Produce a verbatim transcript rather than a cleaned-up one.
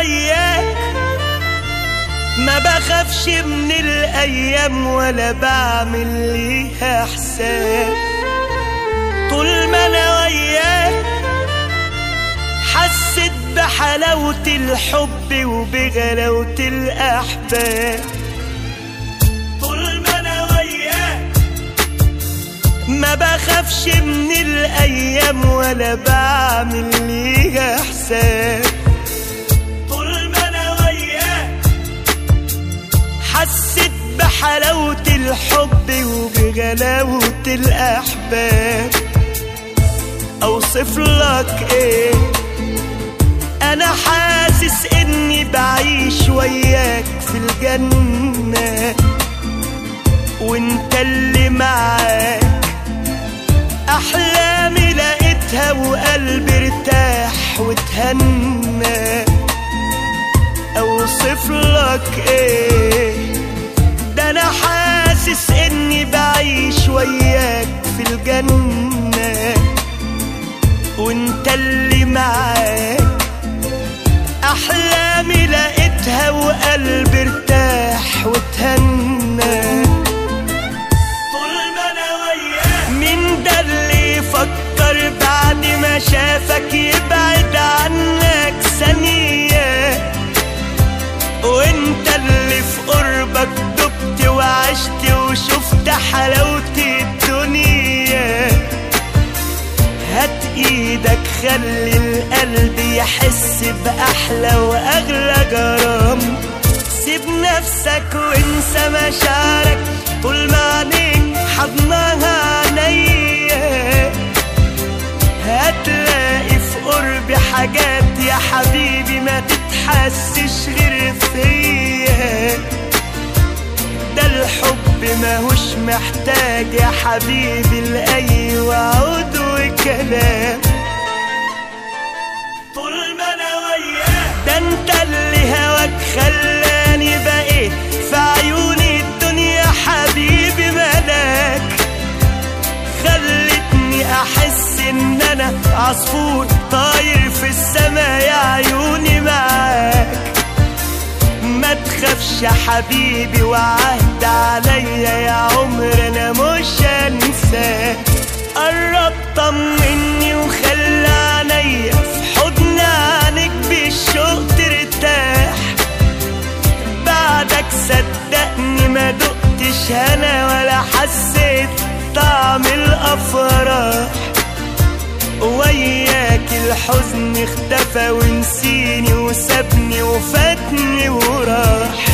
وياك ما بخافش من الايام ولا بعمل ليها حساب. طول ما انا وياك حسيت بحلاوة الحب وبغلاوة الاحباب. طول ما انا وياك ما بخافش من الايام ولا بعمل ليها حساب. طول ما انا وياك حسيت بحلاوة الحب وبغلاوة الاحباب. اوصف لك ايه؟ انا حاسس اني بعيش وياك في الجنة وانت اللي معاك. احلامي لقيتها وقلبي ارتاح واتهنى. اوصف لك ايه؟ ده انا حاسس اني بعيش وياك في الجنة وانت اللي معاك. احلامي لقيتها وقلبي ارتاح واتهنى. طول ما انا وياك مين ده اللي يفكر بعد ما شافك يبعد عنك ثانية؟ وانت اللي في قربك دبت وعشت وشفت حلاوة الدنيا. هات ايدك خلي القلب يحس بأحلى وأغلى جرام. سيب نفسك وانسى مشاعرك طول ما عينيك حضنها عينيا. هتلاقي في قربي حاجات يا حبيبي ما تتحسش غير فيا. ده الحب ماهوش محتاج يا حبيبي لأي وعود وكلام. طول ما انا وياك ده انت اللي هواك خلاني بقيت في عيوني الدنيا حبيبي ملاك. خلتني احس ان انا عصفور طاير في السما يا عيوني معاك. ما تخافش يا حبيبي وعهد عليا يا عمر انا مش هنساك. قرب طمني وخلي عينيا في حضن عينيك بالشوق ترتاح. بعدك صدقني ما دقتش هنا ولا حسيت طعم الافراح. وياك الحزن اختفى ونسيني وسابني وفاتني وراح.